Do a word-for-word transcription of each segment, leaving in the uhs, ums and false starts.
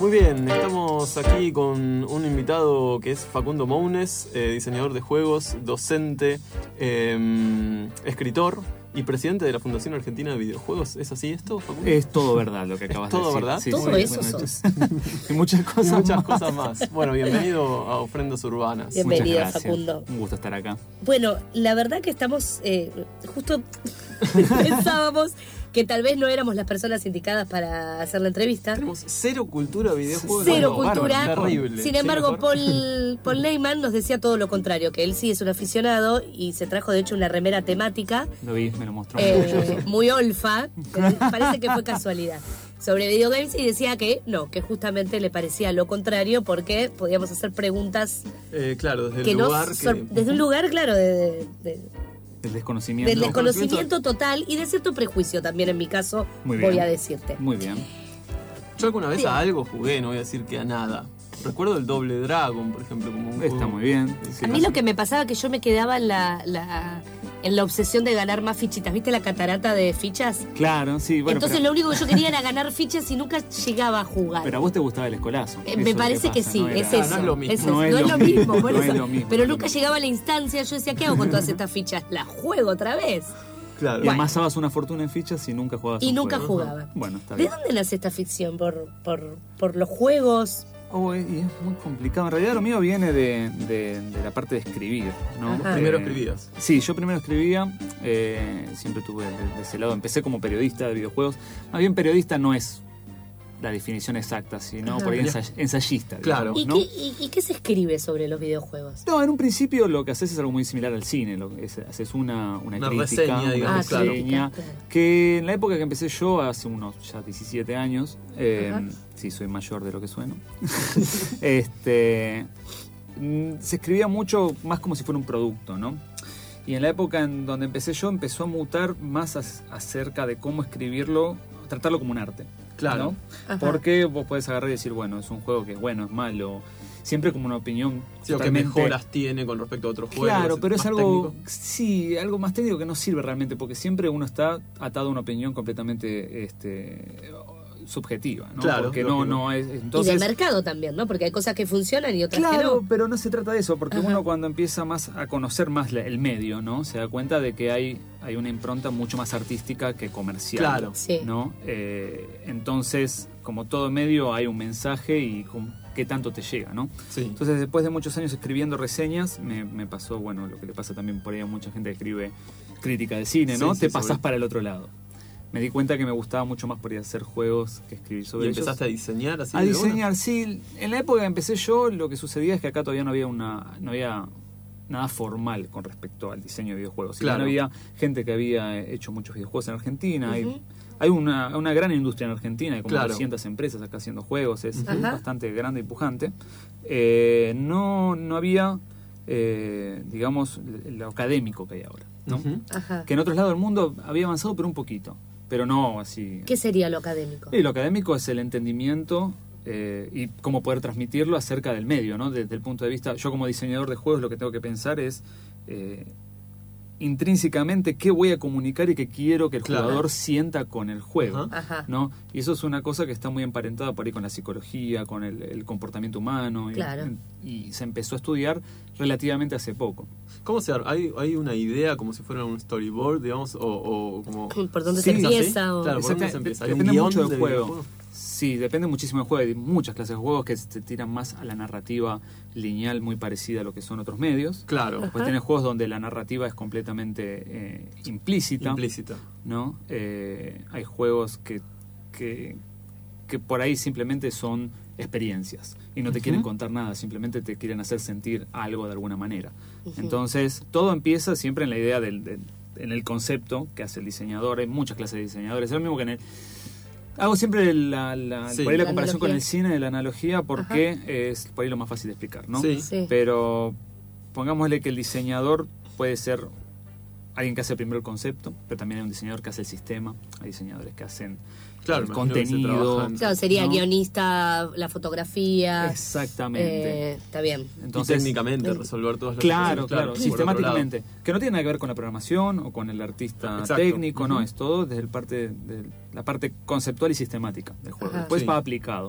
Muy bien, estamos aquí con un invitado que es Facundo Mounes, eh, diseñador de juegos, docente, eh, escritor y presidente de la Fundación Argentina de Videojuegos. ¿Es así esto, Facundo? Es todo verdad lo que acabas de decir. ¿Todo verdad? Sí, todo sí, eso bueno, sos. Y muchas cosas, y muchas más. cosas más. Bueno, bienvenido a Ofrendas Urbanas. Bienvenido, Muchas gracias. Facundo. Un gusto estar acá. Bueno, la verdad que estamos, eh, justo pensábamos que tal vez no éramos las personas indicadas para hacer la entrevista. Tenemos cero cultura de videojuegos. Cero Bueno, cultura. bárbaro, terrible. Sin ¿Sí, embargo, mejor? Paul, Paul Neyman nos decía todo lo contrario, que él sí es un aficionado y se trajo de hecho una remera temática, Lo vi, me lo mostró. eh, muy olfa, pero parece que fue casualidad, sobre videogames, y decía que no, que justamente le parecía lo contrario porque podíamos hacer preguntas Eh, claro, desde que el nos lugar que... sor- desde un lugar, claro, de, de- de- El desconocimiento. del desconocimiento total y de cierto prejuicio también en mi caso, Muy bien. voy a decirte. Muy bien. Yo alguna vez Bien. a algo jugué, no voy a decir que a nada. Recuerdo el Doble Dragon, por ejemplo, como un Está juego- muy bien. Sí. A mí lo que me pasaba que yo me quedaba en la, la- en la obsesión de ganar más fichitas. ¿Viste la catarata de fichas? Claro, sí, bueno. Entonces pero, lo único que yo quería era ganar fichas y nunca llegaba a jugar. pero a vos te gustaba el escolazo. Eh, Eso me es lo parece que, pasa, sí, no era- es Ah, eso. no es lo mismo. es eso. No No, es es lo lo mismo, mismo, por no eso. es lo mismo, Pero no es nunca lo llegaba a la instancia. Yo decía, ¿qué hago con todas estas fichas? ¿Las juego otra vez? Claro. Y amasabas una fortuna en fichas y nunca jugabas Y un nunca juego. jugaba. Bueno, está ¿De bien. dónde nace esta ficción? ¿Por, por, por los juegos? Oh, y es muy complicado. En realidad lo mío viene de, de- de la parte de escribir, ¿no? Ajá. Primero Eh, escribías. Sí, yo primero escribía, eh, siempre tuve de, de ese lado. Empecé como periodista de videojuegos. Más bien periodista no es la definición exacta, sino Ajá. por ahí ensay- ensayista. Claro. digamos, ¿Y, ¿no? qué, y, y qué se escribe sobre los videojuegos? No, en un principio lo que haces es algo muy similar al cine. Lo que es, haces una, una, Una crítica, reseña, una digamos, claro. reseña, claro. que en la época que empecé yo, hace unos ya diecisiete años, eh, Ajá. sí, soy mayor de lo que sueno, este, mm, se escribía mucho más como si fuera un producto, ¿no? Y en la época en donde empecé yo, empezó a mutar más as- acerca de cómo escribirlo, tratarlo como un arte. Claro. ¿no? Ajá. Porque vos podés agarrar y decir, bueno, es un juego que es bueno, es malo, siempre como una opinión Sí, o que totalmente- mejoras tiene con respecto a otros juegos. Claro, pero es más algo, técnico. sí, algo más técnico que no sirve realmente, porque siempre uno está atado a una opinión completamente este, subjetiva, ¿no? Claro, porque no, lógico. no es, Y del entonces, mercado también, ¿no? Porque hay cosas que funcionan y otras que claro, no. pero no se trata de eso, porque Ajá. uno cuando empieza más a conocer más la- el medio, ¿no? Se da cuenta de que hay, hay una impronta mucho más artística que comercial, Claro. Sí. ¿no? Eh, entonces, como todo medio, hay un mensaje y con qué tanto te llega, ¿no? Sí. Entonces, después de muchos años escribiendo reseñas, me, me pasó, bueno, lo que le pasa también por ahí a mucha gente que escribe crítica de cine, ¿no? Sí, sí, te sobre- pasás para el otro lado. Me di cuenta que me gustaba mucho más por ir a hacer juegos que escribir sobre ¿Y ellos. empezaste a diseñar así? A de diseñar, sí. En la época que empecé yo, lo que sucedía es que acá todavía no había una, no había nada formal con respecto al diseño de videojuegos. Si bien Claro. había gente que había hecho muchos videojuegos en Argentina. Ujú. Hay, hay una, una gran industria en Argentina, hay como Claro. doscientas empresas acá haciendo juegos, es, Ajá. es bastante grande y pujante. Eh, no, no había, eh, digamos, lo académico que hay ahora, ¿no? Ujú. Ajá. Que en otros lados del mundo había avanzado, pero un poquito. Pero no así. ¿Qué sería lo académico? Y lo académico es el entendimiento eh, y cómo poder transmitirlo acerca del medio, ¿no? Desde el punto de vista, yo como diseñador de juegos lo que tengo que pensar es eh, intrínsecamente qué voy a comunicar y qué quiero que el Claro. jugador sienta con el juego, Ajá. Ajá. ¿no? Y eso es una cosa que está muy emparentada por ahí con la psicología, con el, el comportamiento humano y, Claro. y se empezó a estudiar relativamente hace poco. ¿Cómo se ar- ¿Hay, ¿Hay una idea como si fuera un storyboard, digamos, o, o como... ¿Por dónde Sí, se ¿es empieza? O... Claro, ¿por dónde Exacta- se empieza? ¿Hay depende un guión mucho del de juego. videojuego? Sí, depende muchísimo del juego. Hay muchas clases de juegos que se tiran más a la narrativa lineal, muy parecida a lo que son otros medios. Claro, Ajá. Después tenés juegos donde la narrativa es completamente eh, implícita, implícita. ¿no? Eh, hay juegos que, que, que por ahí simplemente son experiencias y no te Ujú. quieren contar nada, simplemente te quieren hacer sentir algo de alguna manera. Ujú. Entonces, todo empieza siempre en la idea del, del- en el concepto que hace el diseñador. Hay muchas clases de diseñadores. Es lo mismo que en el... Hago siempre la, la, Sí. por ahí la La comparación con analogía. el cine de la analogía porque es por ahí lo más fácil de explicar, ¿no? Sí. Sí. Pero pongámosle que el diseñador puede ser alguien que hace primero el concepto, pero también hay un diseñador que hace el sistema, hay diseñadores que hacen Claro, el imagino que se contenido. trabajan. Claro, sería ¿no? guionista, la fotografía. Exactamente. Eh, está bien. y Entonces, técnicamente eh, resolver todas las claro, situaciones, claro, por otro sistemáticamente. Que no tiene nada que ver con la programación o con el artista Exacto. técnico, no, Ujú. es todo desde el parte de la parte conceptual y sistemática del juego. Ajá. Después Sí. va aplicado.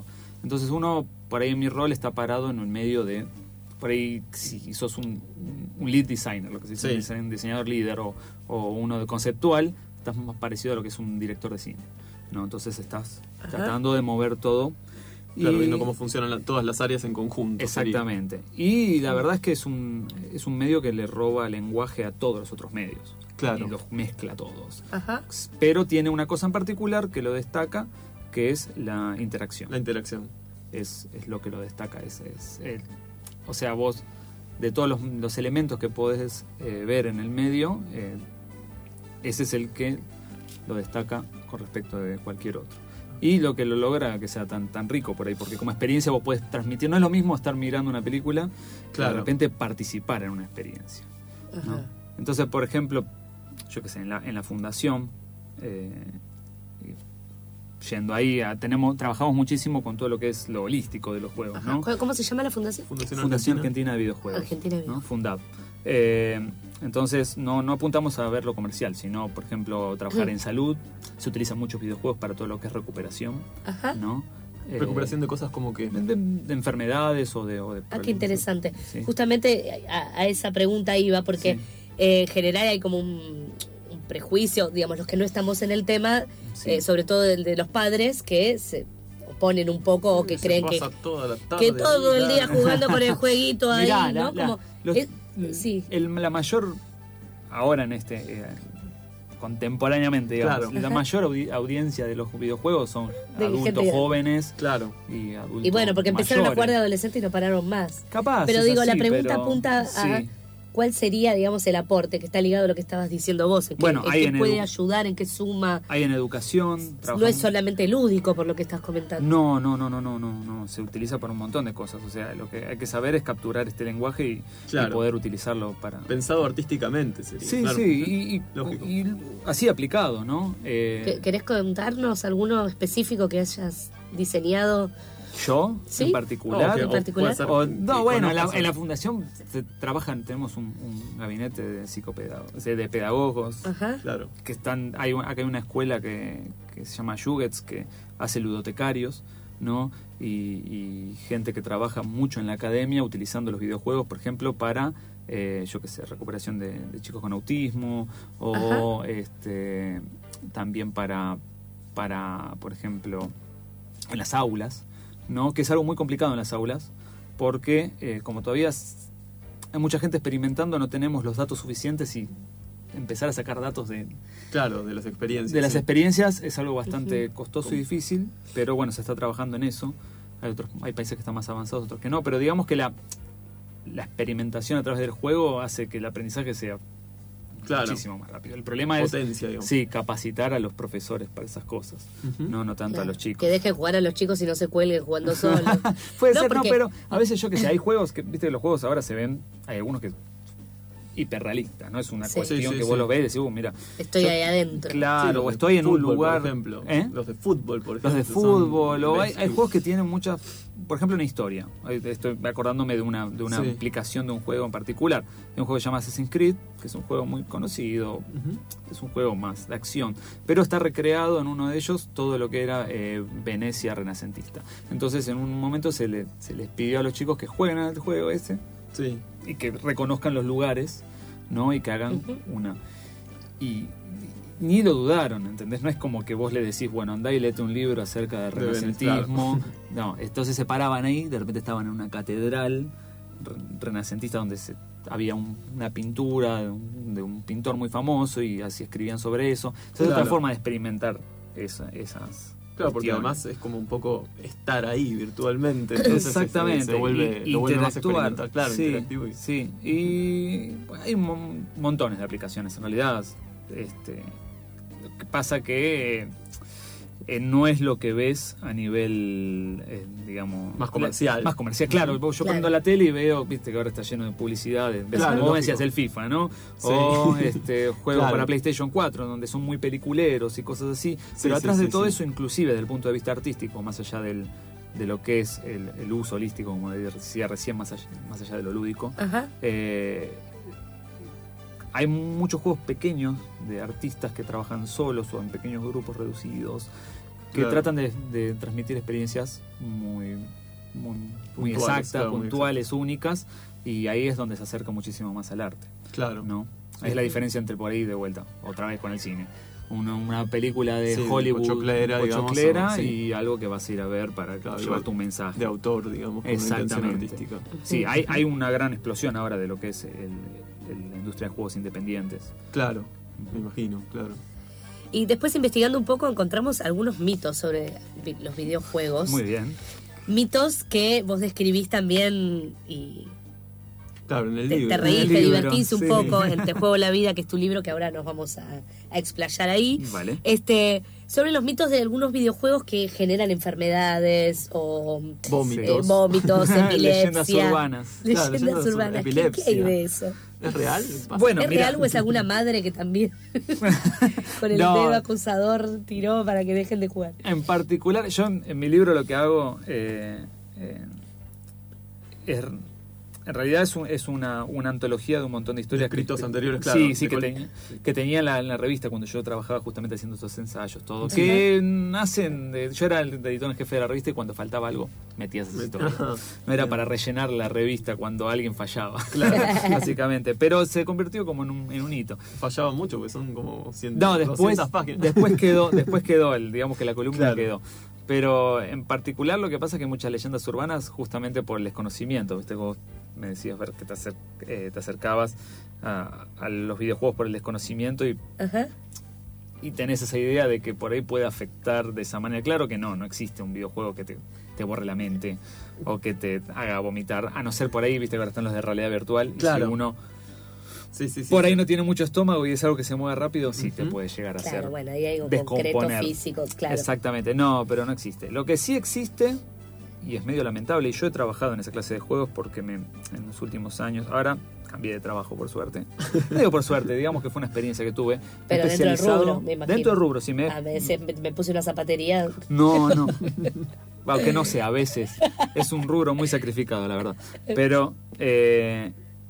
Entonces uno, por ahí en mi rol, está parado en el medio de, por ahí si sos un, un lead designer, lo que se dice, Sí. un diseñador líder o, o uno de conceptual, estás más parecido a lo que es un director de cine, ¿no? Entonces estás Ajá. tratando de mover todo. Claro, viendo cómo funcionan la- todas las áreas en conjunto. Exactamente. Y la verdad es que es un, es un medio que le roba lenguaje a todos los otros medios. Claro. Y los mezcla a todos. Ajá. Pero tiene una cosa en particular que lo destaca, que es la interacción. La interacción. Es, es lo que lo destaca. Es, es el- o sea, vos, de todos los, los elementos que podés eh, ver en el medio, eh, ese es el que lo destaca con respecto de cualquier otro. Y lo que lo logra que sea tan, tan rico por ahí, porque como experiencia vos podés transmitir, no es lo mismo estar mirando una película que Claro. de repente participar en una experiencia. ¿no? Ajá. Entonces, por ejemplo, yo qué sé, en la, en la fundación, eh, yendo ahí, a- tenemos trabajamos muchísimo con todo lo que es lo holístico de los juegos, Ajá. ¿no? ¿Cómo- ¿Cómo se llama la fundación? Fundación, Fundación Argentina. Argentina de Videojuegos. Argentina de ¿no? Videojuegos. Fundab. Eh, entonces, no, no apuntamos a ver lo comercial, sino, por ejemplo, trabajar Mm. en salud. Se utilizan muchos videojuegos para todo lo que es recuperación, Ajá. ¿no? Eh, Recuperación de cosas como que... de, de- de enfermedades o de... o de Ah, qué interesante. Sí. Justamente a, a esa pregunta iba, porque Sí. eh, en general hay como un, un prejuicio, digamos, los que no estamos en el tema, Sí. eh, sobre todo el de los padres, que se oponen un poco o que se creen que, pasa toda la tarde que todo ahí, el día claro. jugando con el jueguito ahí, Mirá, la- ¿no? la- como, los- es- sí. el- la mayor, ahora en este, eh, contemporáneamente, digamos, Claro. la Ajá. mayor audi- audiencia de los videojuegos son De adultos gente- jóvenes Claro. y adultos Y bueno, porque empezaron a mayores. jugar de adolescente y no pararon más. Capaz. Pero es digo, la así, pregunta pero- apunta a sí. cuál sería, digamos, el aporte que está ligado a lo que estabas diciendo vos, en qué, Bueno, en hay qué en puede edu- ayudar, en qué suma. Hay en educación. No es trabajamos- solamente lúdico por lo que estás comentando. No, no, no, no, no, no, no. Se utiliza para un montón de cosas. O sea, lo que hay que saber es capturar este lenguaje y, Claro. y poder utilizarlo para. Pensado artísticamente sería. Sí, claro. sí, y, y- Lógico. y así aplicado, ¿no? Eh, ¿Qué- ¿Querés contarnos alguno específico que hayas diseñado? yo, Sí. en particular. Oh, que- en o particular. puede ser O- que no, bueno, en la, conozcas en la a- fundación se trabajan, tenemos un, un gabinete de psicopedagogos, o sea, de pedagogos, Ajá. Claro. que están, hay un- acá hay una escuela que, que se llama Yugetz, que hace ludotecarios, ¿no? Y, y gente que trabaja mucho en la academia utilizando los videojuegos, por ejemplo, para, eh, yo qué sé, recuperación de, de chicos con autismo, o este también para, para, por ejemplo, en las aulas, ¿no? Que es algo muy complicado en las aulas, porque eh, como todavía s- hay mucha gente experimentando, no tenemos los datos suficientes y empezar a sacar datos de, Claro, de las experiencias. de las sí. experiencias es algo bastante costoso y difícil, pero bueno, se está trabajando en eso. Hay otros, hay países que están más avanzados, otros que no, pero digamos que la, la experimentación a través del juego hace que el aprendizaje sea Claro. muchísimo más rápido. El problema Potencia, es digamos. sí, capacitar a los profesores para esas cosas, Ujú. no, no tanto a Claro. los chicos. Que dejen jugar a los chicos y no se cuelguen jugando solos. Puede No, ser, porque- no, pero a veces yo que sé, hay juegos que, viste, los juegos ahora se ven, hay algunos que hiperrealistas, ¿no? Es una Sí. cuestión Sí, sí, que vos sí. lo ves y decís, uh, mira, Estoy yo- ahí adentro. claro, Sí, los o de estoy en un fútbol, lugar, por ejemplo. ¿eh? Los de fútbol, por ejemplo. Los de son fútbol, o hay, hay bestias. juegos que tienen muchas, por ejemplo, una historia. Ahí Estoy acordándome de una, de una Sí. aplicación de un juego en particular. De un juego que se llama Assassin's Creed, que es un juego muy conocido, Ujú. es un juego más de acción, pero está recreado en uno de ellos todo lo que era eh, Venecia renacentista. Entonces, en un momento se, le, se les pidió a los chicos que jueguen al juego ese Sí. y que reconozcan los lugares, ¿no? Y que hagan Ujú. una. Y ni lo dudaron, ¿entendés? No es como que vos le decís, bueno, andá y léete un libro acerca del De renacentismo. No, entonces se paraban ahí, de repente estaban en una catedral re- renacentista donde se, había un- una pintura de un, de un pintor muy famoso y así escribían sobre eso. Entonces es otra Claro. forma de experimentar esa- esas. Claro, porque cuestiones. además es como un poco estar ahí virtualmente. Entonces Exactamente. Se, se vuelve, y, lo vuelve más interactuar. experimental. Claro, sí, interactivo. Y, sí. Y bueno, hay mon- montones de aplicaciones. En realidad, este, lo que pasa que eh, no es lo que ves a nivel, eh, digamos... Más comercial. Más comercial, claro. Yo Claro. prendo la tele y veo, viste que ahora está lleno de publicidades. Ves, Claro, como vos lógico. decías, el FIFA, ¿no? Sí. O este, juegos Claro. para PlayStation cuatro, donde son muy peliculeros y cosas así. Pero sí, atrás sí, de todo sí. eso, inclusive desde el punto de vista artístico, más allá del, de lo que es el, el uso holístico, como decía recién, más allá, más allá de lo lúdico, Ajá. eh, hay muchos juegos pequeños de artistas que trabajan solos o en pequeños grupos reducidos, que Claro. tratan de, de transmitir experiencias muy, muy, muy Puntuales, exactas, claro, muy puntuales, únicas, y ahí es donde se acerca muchísimo más al arte, Claro. ¿no? Sí. Es la diferencia entre por ahí de vuelta, otra vez con el cine. Una, una película de Sí, de Hollywood pochoclera, digamos, pochoclera o- sí. y algo que vas a ir a ver para Claro, llevar igual tu mensaje. De autor, digamos, con una intención Exactamente. artística. Sí, hay, hay una gran explosión ahora de lo que es el, el- la industria de juegos independientes. Claro, me imagino, claro. Y después investigando un poco encontramos algunos mitos sobre vi- los videojuegos. Muy bien. Mitos que vos describís también y Claro, en el te, libro. te En reís, el te libro, divertís un sí. poco en Te Juego la Vida, que es tu libro, que ahora nos vamos a, a explayar ahí. Vale. Este, sobre los mitos de algunos videojuegos que generan enfermedades o Vómitos. eh, vómitos, epilepsia. Leyendas urbanas. Leyendas Claro, leyendas urbanas. ¿Qué, epilepsia. qué hay de eso? ¿Es real? ¿Pasa? Bueno, ¿Es mira. real o es alguna madre que también con el No. dedo acusador tiró para que dejen de jugar? En particular, yo en, en mi libro lo que hago eh, eh, es, en realidad es, un- es una, una antología de un montón de historias. De escritos que- anteriores, claro. Sí, sí, De que, cual- tenía, que tenía en la, en la revista cuando yo trabajaba justamente haciendo esos ensayos, todo. Ajá. Que nacen de, yo era el editor en jefe de la revista y cuando faltaba algo metías esas historias. Ajá. No era para rellenar la revista cuando alguien fallaba, básicamente. Pero se convirtió como en un, en un hito. Fallaba mucho, porque son como cien, No, después, doscientas páginas. después quedó, después quedó el, digamos que la columna Claro. quedó. Pero en particular lo que pasa es que muchas leyendas urbanas, justamente por el desconocimiento, ¿viste? Vos me decías ver que te, acer- eh, te acercabas a, a los videojuegos por el desconocimiento y, Ajá. y tenés esa idea de que por ahí puede afectar de esa manera. Claro que no, no existe un videojuego que te, te borre la mente o que te haga vomitar, a no ser por ahí, viste que ahora están los de realidad virtual. Y Claro. si uno Sí, sí, sí. por ahí no tiene mucho estómago y es algo que se mueve rápido, sí te Ujú. puede llegar a Claro, hacer bueno, ahí hay algo concreto descomponer. físico, claro. Exactamente, no, pero no existe. Lo que sí existe, y es medio lamentable, y yo he trabajado en esa clase de juegos porque me, en los últimos años, ahora cambié de trabajo por suerte. No digo por suerte, digamos que fue una experiencia que tuve. Pero dentro del especializado- rubro, me imagino. Dentro del rubro, sí. Me, A veces me, me puse una zapatería. no, no. Aunque no sé, a veces. Es un rubro muy sacrificado, la verdad. Pero eh,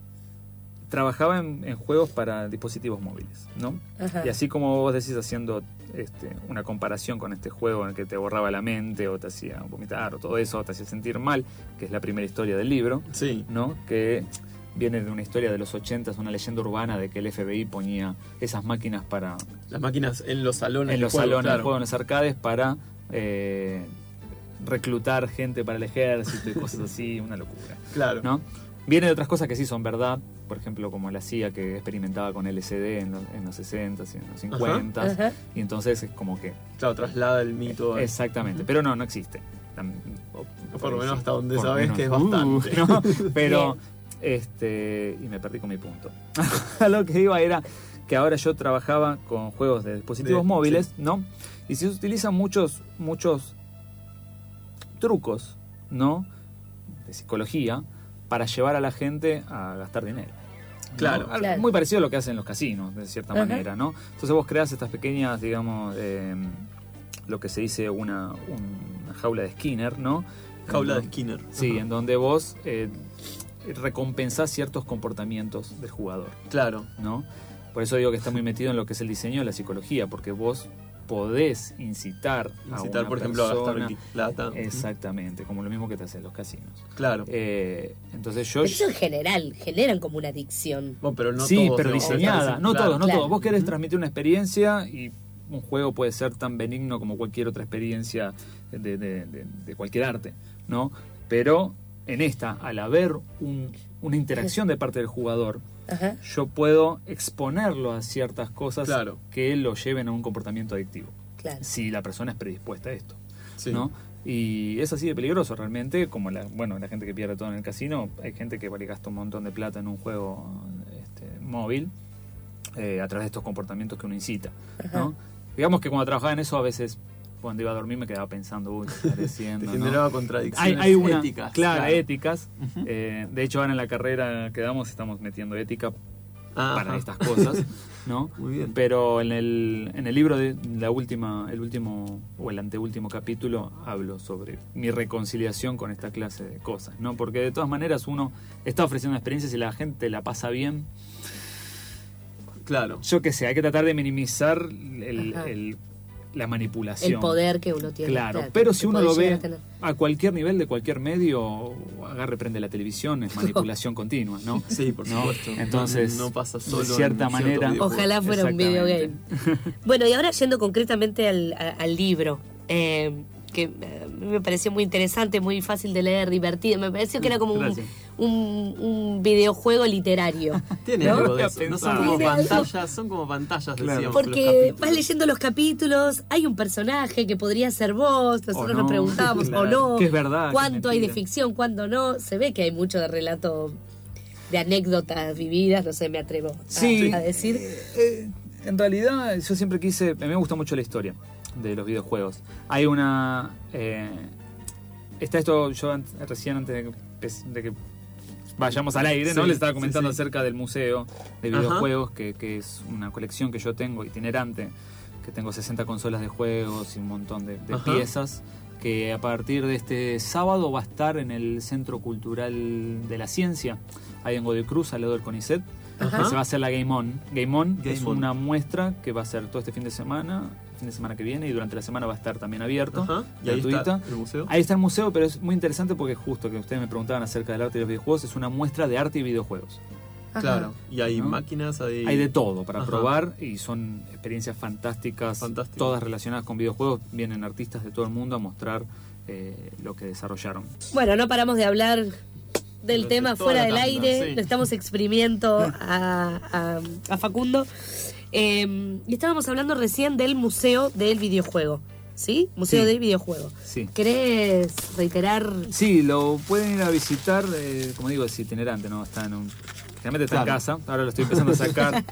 trabajaba en, en juegos para dispositivos móviles, ¿no? Ajá. Y así como vos decís, haciendo este, una comparación con este juego en el que te borraba la mente o te hacía vomitar o todo eso, o te hacía sentir mal, que es la primera historia del libro, Sí. ¿no? Que viene de una historia de los ochentas, una leyenda urbana de que el F B I ponía esas máquinas para Las máquinas en los salones. en de los juego, salones de claro. juego, en los arcades, para eh, reclutar gente para el ejército y cosas así, una locura, Claro. ¿no? Viene de otras cosas que sí son verdad, por ejemplo, como la C I A que experimentaba con L S D en los, en los sesentas y en los cincuentas, Ajá. y entonces es como que... Claro, traslada el mito. a- Exactamente, pero no, no existe. Tam- O por lo menos hasta donde por lo sabes menos. que es Uh, bastante. ¿no? Pero, este, y me perdí con mi punto. A lo que iba era que ahora yo trabajaba con juegos de dispositivos De- móviles, ¿no? Y se utilizan muchos, muchos trucos, ¿no? De psicología para llevar a la gente a gastar dinero. ¿no? Claro. Algo Claro. Muy parecido a lo que hacen los casinos, de cierta Ajá. manera, ¿no? Entonces vos creas estas pequeñas, digamos, eh, lo que se dice una, una jaula de Skinner, ¿no? Jaula de En- Skinner. Sí, Ajá. en donde vos eh, recompensás ciertos comportamientos del jugador, Claro. ¿no? Por eso digo que está muy metido en lo que es el diseño de la psicología, porque vos podés incitar, a Incitar, una por ejemplo, a persona- gastar plata. Exactamente, como lo mismo que te hacen los casinos. Claro. Eh, entonces yo... Pero eso en general, generan como una adicción. Bueno, pero no sí, todos, pero digamos, diseñada, claro, no claro. todos, no Claro. todos. Vos querés Ujú. transmitir una experiencia y un juego puede ser tan benigno como cualquier otra experiencia de, de- de- de cualquier arte, ¿no? Pero en esta, al haber un- una interacción de parte del jugador, Ajá. yo puedo exponerlo a ciertas cosas Claro. que lo lleven a un comportamiento adictivo, Claro. si la persona es predispuesta a esto, Sí. ¿no? Y es así de peligroso realmente, como la, bueno, la gente que pierde todo en el casino, hay gente que vale, gasta un montón de plata en un juego este, móvil eh, a través de estos comportamientos que uno incita, ¿no? Ajá. Digamos que cuando trabajaba en eso a veces cuando iba a dormir me quedaba pensando, uy, ¿qué estaré Te haciendo? ¿no? generaba Hay, contradicciones hay una, éticas. claro, éticas. Ujú. Eh, de hecho, ahora en la carrera que damos estamos metiendo ética Ajá. para estas cosas, ¿no? Muy bien. Pero en el, en el libro de la última, el último o el anteúltimo capítulo hablo sobre mi reconciliación con esta clase de cosas, ¿no? Porque de todas maneras uno está ofreciendo experiencias y la gente la pasa bien. Claro. Yo qué sé, hay que tratar de minimizar el, Ajá. el la manipulación. El poder que uno tiene. Claro, claro, pero que si uno puede lo llegar ve a tener. a cualquier nivel de cualquier medio, agarre, prende la televisión, es manipulación continua, ¿no? Sí, por ¿No? supuesto. Entonces, no, no pasa solo de cierta en manera, ciertos Ojalá fuera un videogame. Exactamente. Bueno, y ahora yendo concretamente al, a- al libro, eh, que eh, me pareció muy interesante, muy fácil de leer, divertido. Me pareció que era como un, Gracias. un, un videojuego literario. Tiene ¿no? algo de eso. No son como Tiene algo. pantallas, son como pantallas, Claro. decíamos. los Porque capítulos. vas leyendo los capítulos, hay un personaje que podría ser vos, nosotros O no, nos preguntábamos, claro. o no, ¿Qué es verdad, qué es cuánto hay de mentira? ficción, cuánto no. Se ve que hay mucho de relato, de anécdotas vividas, no sé, me atrevo a, Sí, a decir. eh, en realidad yo siempre quise, a mí me gusta mucho la historia de los videojuegos. Hay una... eh, está esto, yo an- recién antes de que, empe- de que vayamos al aire, ¿no? Sí, Les estaba comentando sí, sí. acerca del museo de Ajá. videojuegos, que, que es una colección que yo tengo itinerante, que tengo sesenta consolas de juegos y un montón de, de Ajá. piezas, que a partir de este sábado va a estar en el Centro Cultural de la Ciencia, ahí en Godoy Cruz, al lado del CONICET. Ajá. Se va a hacer la Game On. Game On Game es On. una muestra que va a ser todo este fin de semana, fin de semana que viene, y durante la semana va a estar también abierto, Ajá. Y ahí gratuita. está el museo. Ahí está el museo, pero es muy interesante porque justo que ustedes me preguntaban acerca del arte y los videojuegos, es una muestra de arte y videojuegos. Ajá. Claro. Y hay ¿No? máquinas, hay... Hay de todo para Ajá. probar y son experiencias fantásticas, Fantástico. todas relacionadas con videojuegos. Vienen artistas de todo el mundo a mostrar eh, lo que desarrollaron. Bueno, no paramos de hablar del Durante tema toda fuera la del tanda, aire, sí. lo estamos exprimiendo a, a- a Facundo. Eh, y estábamos hablando recién del Museo del Videojuego, ¿sí? Museo Sí. del Videojuego. Sí. ¿Querés reiterar? Sí, lo pueden ir a visitar, eh, como digo, es itinerante, ¿no? Está en un... Generalmente está Claro. en casa, ahora lo estoy empezando a sacar.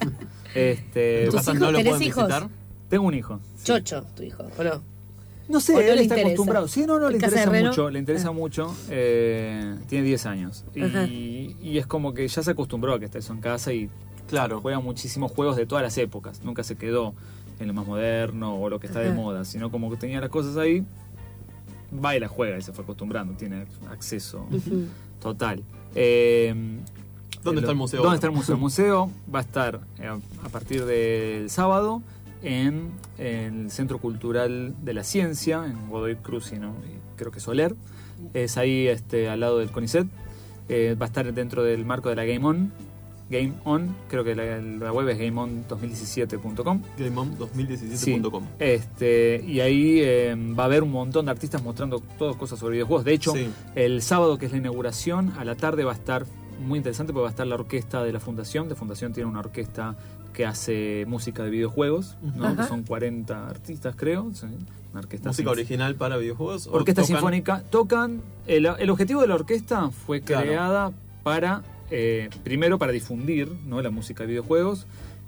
este, ¿En tu ¿Tus casa hijos? no lo ¿Tenés pueden hijos? visitar? Tengo un hijo. Chocho, tu hijo, ¿o no? No sé, ¿O no él le está interesa? acostumbrado. Sí, no, no, le ¿En casa de interesa Herrero? mucho, le interesa Ah. mucho. eh, tiene diez años. Ajá. Y, y es como que ya se acostumbró a que esté eso en casa y Claro. juega muchísimos juegos de todas las épocas. Nunca se quedó en lo más moderno o lo que está de Ajá. moda, sino como que tenía las cosas ahí, va y la juega y se fue acostumbrando. Tiene acceso Ujú. total. Eh, ¿Dónde lo- está el museo? ¿Dónde está el museo? El museo va a estar eh, a partir del sábado en, en el Centro Cultural de la Ciencia, en Godoy Cruz y, no, y creo que Soler. Es ahí este, al lado del CONICET. Eh, va a estar dentro del marco de la Game On. Game On, creo que la, la web es game on dos mil diecisiete punto com. GameOn dos mil diecisiete punto com. Este, y ahí eh, va a haber un montón de artistas mostrando todas cosas sobre videojuegos. De hecho, Sí. el sábado, que es la inauguración, a la tarde va a estar muy interesante porque va a estar la orquesta de la Fundación. La Fundación tiene una orquesta que hace música de videojuegos, ¿no? Ajá. Que son cuarenta artistas, creo. Sí, una orquesta ¿Música sinf- original para videojuegos? ¿O Orquesta tocan? sinfónica. Tocan. El, el objetivo de la orquesta fue Claro. creada para, eh, primero, para difundir, ¿no?, la música de videojuegos,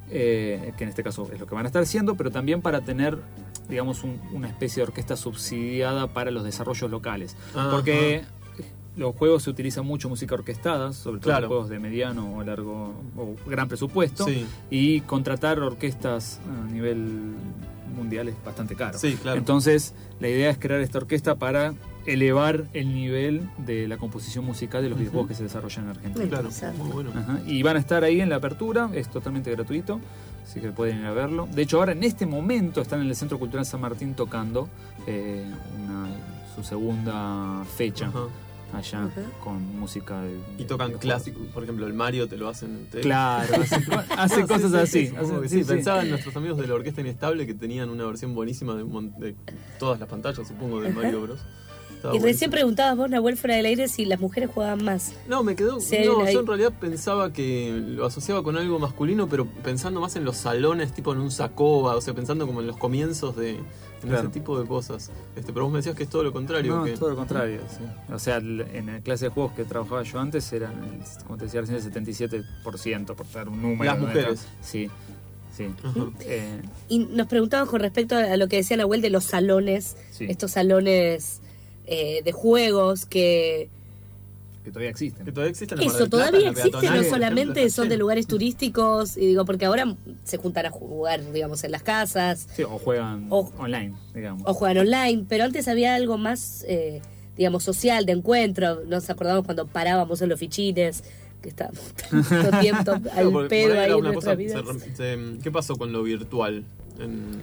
eh, que en este caso es lo que van a estar haciendo, pero también para tener, digamos, un- una especie de orquesta subsidiada para los desarrollos locales. Ajá. Porque los juegos se utiliza mucho música orquestada, sobre todo Claro. los juegos de mediano o largo o gran presupuesto, Sí. y contratar orquestas a nivel mundial es bastante caro. Sí, claro. Entonces, la idea es crear esta orquesta para elevar el nivel de la composición musical de los videojuegos que se desarrollan en Argentina. Claro, Interesante. muy bueno. Ajá. Y van a estar ahí en la apertura, es totalmente gratuito, así que pueden ir a verlo. De hecho, ahora en este momento están en el Centro Cultural San Martín tocando eh, una, su segunda fecha Ajá. allá Ajá. con música de, Y tocan de clásicos, por ejemplo, el Mario te lo hacen. Te... Claro, hace, hace No, cosas sí, sí, así. sí, supongo hace- que sí, sí. sí. Pensaba en nuestros amigos de la Orquesta Inestable que tenían una versión buenísima de, un mon- de todas las pantallas, supongo, del Ajá. Mario Bros. Estaba Y recién buenísimo. preguntabas vos, Nahuel, fuera del aire, si las mujeres jugaban más. No, me quedó. Sí, hay no, una- yo en realidad pensaba que lo asociaba con algo masculino, pero pensando más en los salones, tipo en un Sacoba, o sea, pensando como en los comienzos de. En Claro. ese tipo de cosas. Este, pero vos me decías que es todo lo contrario. No, que... es todo lo contrario. Sí. O sea, el- en la clase de juegos que trabajaba yo antes eran, el- como te decía recién, el setenta y siete por ciento, por dar un número. Las ¿no? mujeres. Sí, sí. Ajá. Eh, Y nos preguntaban con respecto a lo que decía Nahuel de los salones, Sí. estos salones eh, de juegos que... que todavía existen. Que todavía existen en Mar Eso, del Plata, todavía en la existe, peatonal, no por solamente ejemplo, está son de lleno. lugares turísticos, y digo, porque ahora se juntan a jugar, digamos, en las casas, Sí, o juegan O- online, digamos. o juegan online, pero antes había algo más, eh, digamos, social, de encuentro. Nos acordamos cuando parábamos en los fichines, que estábamos tanto tiempo Claro, al porque por pedo ahí ahí era en una nuestras cosa, vidas. se- se- ¿Qué pasó con lo virtual? En-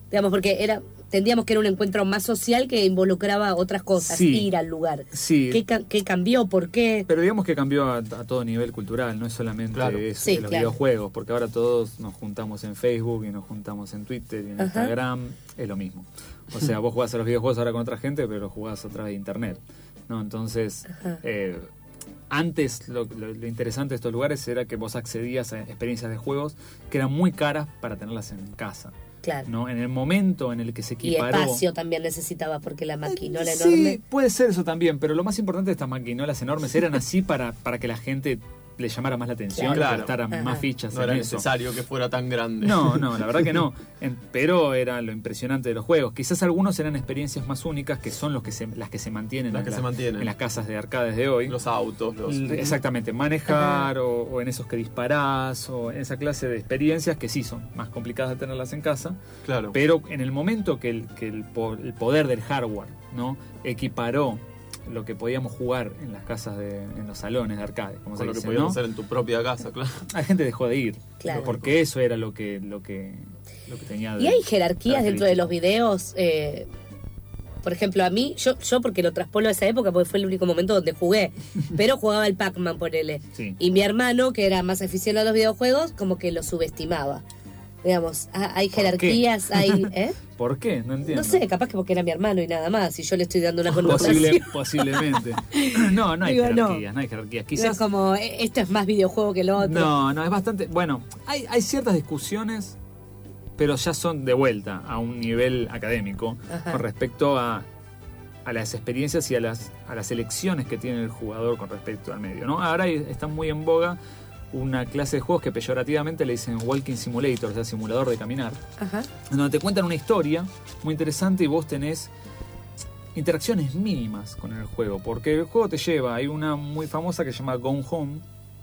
Digamos, porque era entendíamos que era un encuentro más social que involucraba otras cosas, Sí. ir al lugar. Sí. ¿Qué, ca- qué cambió? ¿Por qué? Pero digamos que cambió a, a todo nivel cultural, no es solamente Claro. eso, Sí, de los claro. videojuegos, porque ahora todos nos juntamos en Facebook y nos juntamos en Twitter y en Ajá. Instagram, es lo mismo. O sea, vos jugás a los videojuegos ahora con otra gente, pero jugás a través de internet, ¿no? Entonces, Ajá. eh, antes lo, lo- lo interesante de estos lugares era que vos accedías a experiencias de juegos que eran muy caras para tenerlas en casa, Claro. ¿no? En el momento en el que se Y equiparó... espacio también necesitaba porque la maquinola Sí, enorme. puede ser eso también, pero lo más importante de estas maquinolas enormes eran así para, para que la gente le llamara más la atención, Claro. y prestara Ajá. más fichas No en era eso. necesario que fuera tan grande. No, no, la verdad que no. En- pero era lo impresionante de los juegos. Quizás algunos eran experiencias más únicas, que son los que se, las que se mantienen, Las en, que la- se mantienen. en las casas de arcades de hoy. Los autos, los... L- Exactamente, manejar o, o en esos que disparás o en esa clase de experiencias que sí son más complicadas de tenerlas en casa, Claro. pero en el momento que el, que el, po- el poder del hardware, ¿no?, equiparó lo que podíamos jugar en las casas de, en los salones de arcade, como se Con lo que dice, podías ¿no? hacer en tu propia casa, claro. La gente dejó de ir, Claro. porque eso era lo que lo que lo que tenía. Y de hay jerarquías dentro de los característico. videos. eh, por ejemplo, a mí, yo yo porque lo traspolo a esa época porque fue el único momento donde jugué, pero jugaba el Pac-Man, ponele. Sí. Y mi hermano, que era más aficionado a los videojuegos, como que lo subestimaba. Digamos, ah, hay ¿Por qué? jerarquías, hay... ¿eh? ¿Por qué? No entiendo. No sé, capaz que porque era mi hermano y nada más, y yo le estoy dando una connotación. Posible, posiblemente. No, no hay Digo, no. jerarquías, no. hay jerarquías. No Quizás es como, eh, esto es más videojuego que lo otro. No, no, es bastante... Bueno, hay, hay ciertas discusiones, pero ya son de vuelta a un nivel académico Ajá. con respecto a, a las experiencias y a las, a las elecciones que tiene el jugador con respecto al medio, ¿no? Ahora hay- están muy en boga una clase de juegos que peyorativamente le dicen Walking Simulator, o sea, simulador de caminar, Ajá. donde te cuentan una historia muy interesante y vos tenés interacciones mínimas con el juego, porque el juego te lleva, hay una muy famosa que se llama Gone Home,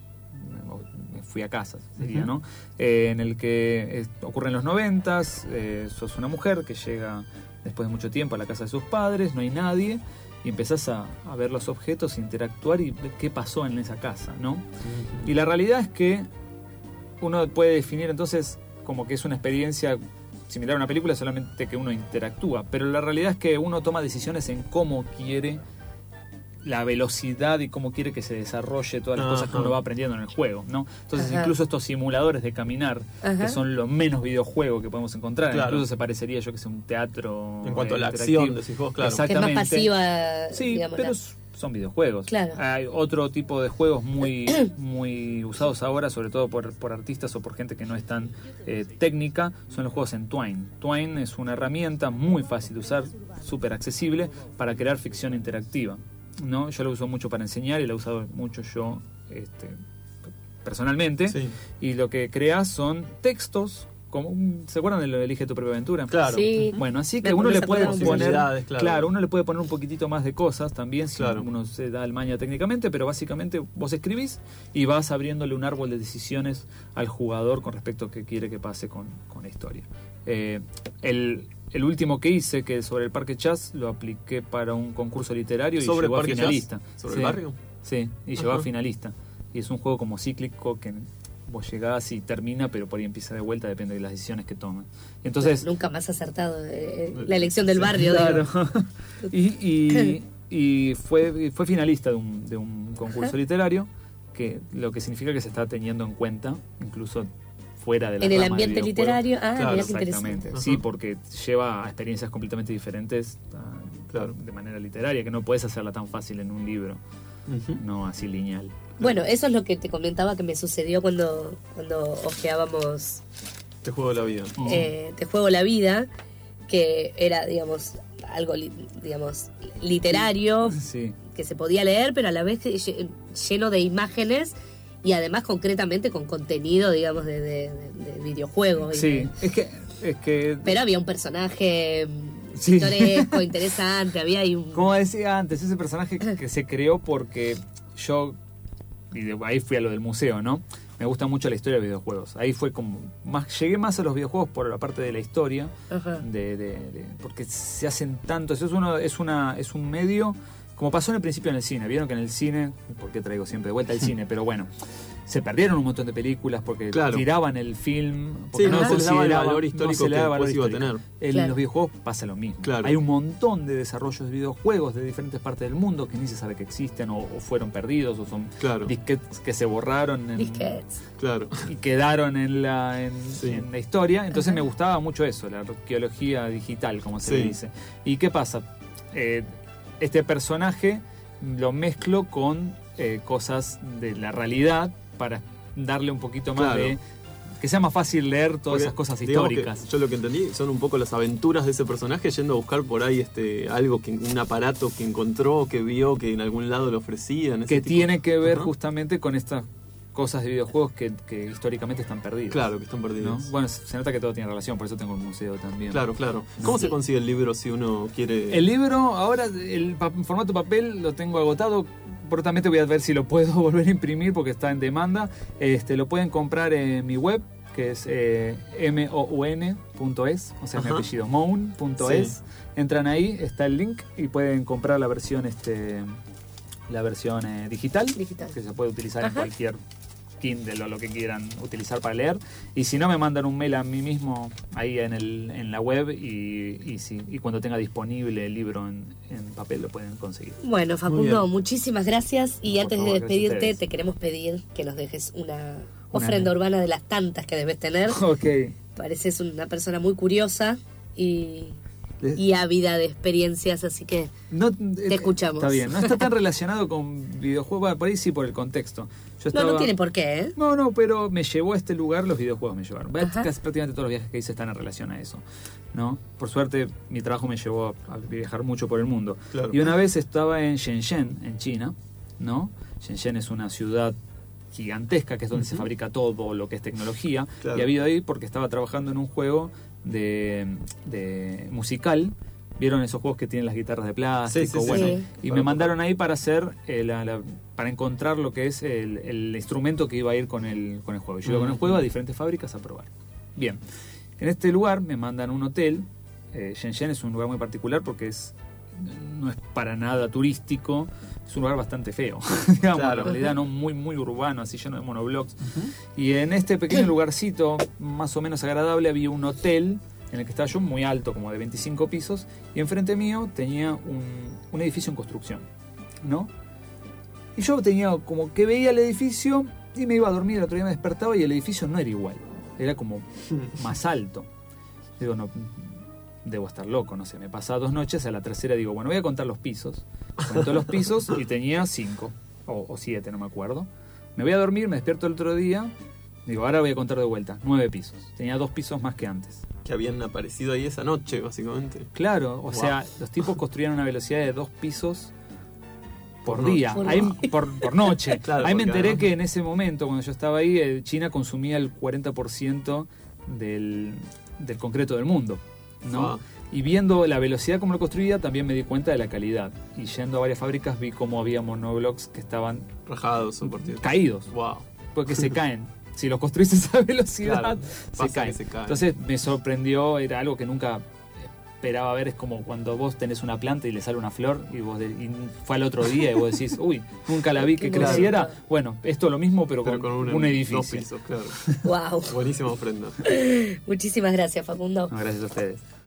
me fui a casa sería, Ujú. ¿no? Eh, en el que eh, ocurre en los noventas, eh, sos una mujer que llega después de mucho tiempo a la casa de sus padres, no hay nadie, y empezás a, a ver los objetos, interactuar y ver qué pasó en esa casa, ¿no? Y la realidad es que uno puede definir entonces como que es una experiencia similar a una película, solamente que uno interactúa, pero la realidad es que uno toma decisiones en cómo quiere la velocidad y cómo quiere que se desarrolle todas las Ajá. cosas que uno va aprendiendo en el juego, ¿no? Entonces Ajá. incluso estos simuladores de caminar, Ajá. que son los menos videojuegos que podemos encontrar, Claro. incluso se parecería yo que sea un teatro En cuanto a la interactivo. acción, decís vos, claro. Que es más Exactamente. pasiva, Sí, digamos. pero la- s- son videojuegos. Claro. Hay otro tipo de juegos muy, muy usados ahora, sobre todo por, por artistas o por gente que no es tan eh, técnica, son los juegos en Twine. Twine es una herramienta muy fácil de usar, súper accesible, para crear ficción interactiva, ¿no? Yo lo uso mucho para enseñar y lo he usado mucho yo este, personalmente. Sí. Y lo que creas son textos. Como un- ¿Se acuerdan de lo de Elige tu propia aventura? Claro. Sí. Bueno, así Me que uno pones le a puede acordar un poner, Posibilidades, claro. claro, uno le puede poner un poquitito más de cosas también, si Claro. uno se da el maña técnicamente, pero básicamente vos escribís y vas abriéndole un árbol de decisiones al jugador con respecto a qué quiere que pase con, con la historia. Eh, el, el último que hice, que sobre el Parque Chas, lo apliqué para un concurso literario y ¿Sobre llegó a Parque Chas? finalista. ¿Sobre Sí, el barrio? Sí, y llegó a Ajá. finalista. Y es un juego como cíclico que vos llegás y termina, pero por ahí empieza de vuelta, depende de las decisiones que toman. Entonces, Nunca más acertado eh, la elección del Sí, barrio. claro. digo. y y, y fue, fue finalista de un, de un concurso Ajá. literario, que lo que significa que se está teniendo en cuenta, incluso fuera de la En el rama de ambiente videojuegos. literario. Ah, Claro, mirá qué interesante. Exactamente, Ajá. sí, porque lleva a experiencias completamente diferentes ah, Claro. de manera literaria, que no puedes hacerla tan fácil en un libro, Ujú. no así lineal. Bueno, eso es lo que te comentaba que me sucedió cuando, cuando ojeábamos Te juego la vida. eh, Te juego la vida, que era, digamos, algo, li- digamos, literario, Sí. que se podía leer, pero a la vez que lle- lleno de imágenes y además concretamente con contenido, digamos, de, de, de- de videojuegos. y Sí, de- es que, es que pero había un personaje mm, Sí. pintoresco, interesante, había ahí un... como decía antes, ese personaje que se creó porque yo, y de ahí fui a lo del museo, ¿no? Me gusta mucho la historia de videojuegos. Ahí fue como, más llegué más a los videojuegos por la parte de la historia, Ajá. de, de- de- porque se hacen tanto, eso es uno, es una, es un medio, como pasó en el principio en el cine, vieron que en el cine, ¿por qué traigo siempre de vuelta el cine? Pero bueno, se perdieron un montón de películas porque Claro. tiraban el film, porque Sí, no no se le daba el consideraban- valor no histórico se le que daba valor después iba a histórico. tener. En Claro. los videojuegos pasa lo mismo. Claro. Hay un montón de desarrollos de videojuegos de diferentes partes del mundo que ni se sabe que existen o, o fueron perdidos o son Claro. disquetes que se borraron en- Disquets. Claro. y quedaron en la, en, Sí. en la historia. Entonces Ajá. me gustaba mucho eso, la arqueología digital, como se Sí. le dice. ¿Y qué pasa? Eh, este personaje lo mezclo con eh, cosas de la realidad para darle un poquito más Claro. de... que sea más fácil leer todas Porque, esas cosas digamos que históricas. yo lo que entendí son un poco las aventuras de ese personaje yendo a buscar por ahí este algo, que un aparato que encontró, que vio, que en algún lado le ofrecían. ese Que tipo- tiene que ver Ajá. justamente con estas cosas de videojuegos que, que históricamente están perdidas. Claro, que están ¿no? perdidos. Bueno, se nota que todo tiene relación, por eso tengo un museo también. Claro, claro. ¿Cómo Sí. se consigue el libro si uno quiere...? El libro, ahora el pa- en formato papel lo tengo agotado. Prontamente voy a ver si lo puedo volver a imprimir porque está en demanda. Este, lo pueden comprar en mi web, que es eh, moun punto es, o sea, mi Ajá. apellido, moun punto Sí. es. Entran ahí, está el link y pueden comprar la versión este la versión eh, digital, Digital. que se puede utilizar en Ajá. cualquier Kindle o lo que quieran utilizar para leer. Y si no, me mandan un mail a mí mismo ahí en, el, en la web y, y, si- y cuando tenga disponible el libro en, en papel lo pueden conseguir. Bueno, Muy Facundo, bien. muchísimas gracias. Y Por antes favor, de gracias a despedirte, ustedes. te queremos pedir que nos dejes una Una- ofrenda urbana de las tantas que debes tener. Ok. Pareces una persona muy curiosa y, Les- y ávida de experiencias, así que No, Te escuchamos. Está bien, no está tan relacionado con videojuegos, bueno, por ahí sí por el contexto. Yo no, estaba- no tiene por qué, ¿eh? No, no, pero me llevó a este lugar, los videojuegos me llevaron. Ajá. Casi prácticamente todos los viajes que hice están en relación a eso, ¿no? Por suerte, mi trabajo me llevó a, a viajar mucho por el mundo. Claro. Y una vez estaba en Shenzhen, en China, ¿no? Shenzhen es una ciudad gigantesca, que es donde se fabrica todo lo que es tecnología. Claro. Y había ido ahí porque estaba trabajando en un juego de, de musical. ¿Vieron esos juegos que tienen las guitarras de plástico? Sí, sí, sí. Bueno, Sí. y Para me mandaron ahí para hacer eh, la, la- para encontrar lo que es el, el instrumento que iba a ir con el, con el juego. Yo iba con el juego a diferentes fábricas a probar. Bien, en este lugar me mandan a un hotel. eh, Shenzhen es un lugar muy particular porque es no es para nada turístico, es un lugar bastante feo, digamos, Claro. en realidad no muy muy urbano, así lleno de monoblocks. Y en este pequeño lugarcito más o menos agradable había un hotel en el que estaba yo, muy alto, como de veinticinco pisos, y enfrente mío tenía un, un edificio en construcción, ¿no? Y yo tenía como que veía el edificio y me iba a dormir, el otro día me despertaba y el edificio no era igual, era como más alto. Digo, no, debo estar loco, no sé, me pasaba dos noches, a la tercera digo, bueno, voy a contar los pisos. Cuento los pisos y tenía cinco, o, o siete, no me acuerdo. Me voy a dormir, me despierto el otro día, digo, ahora voy a contar de vuelta, nueve pisos. Tenía dos pisos más que antes. Que habían aparecido ahí esa noche, básicamente. Claro, o Wow. sea, los tipos construían una velocidad de dos pisos por, Por día, noche. ahí, por, por noche. Claro, ahí me porque enteré además- que en ese momento, cuando yo estaba ahí, eh, China consumía el cuarenta por ciento del, del concreto del mundo, ¿no? Wow. Y viendo la velocidad como lo construía, también me di cuenta de la calidad. Y yendo a varias fábricas vi cómo había monoblocks que estaban Rajados o partidos. caídos, Wow. porque se caen. Si los construís a esa velocidad, Claro, se, pasa caen. que se caen. Entonces me sorprendió, era algo que nunca esperaba ver. Es como cuando vos tenés una planta y le sale una flor y, vos de- y fue al otro día y vos decís, uy, nunca la vi que Qué creciera. bonito. Bueno, esto es lo mismo, pero, Pero con, con un, un, edificio. dos pisos, claro. Wow. Buenísima ofrenda. Muchísimas gracias, Facundo. No, gracias a ustedes.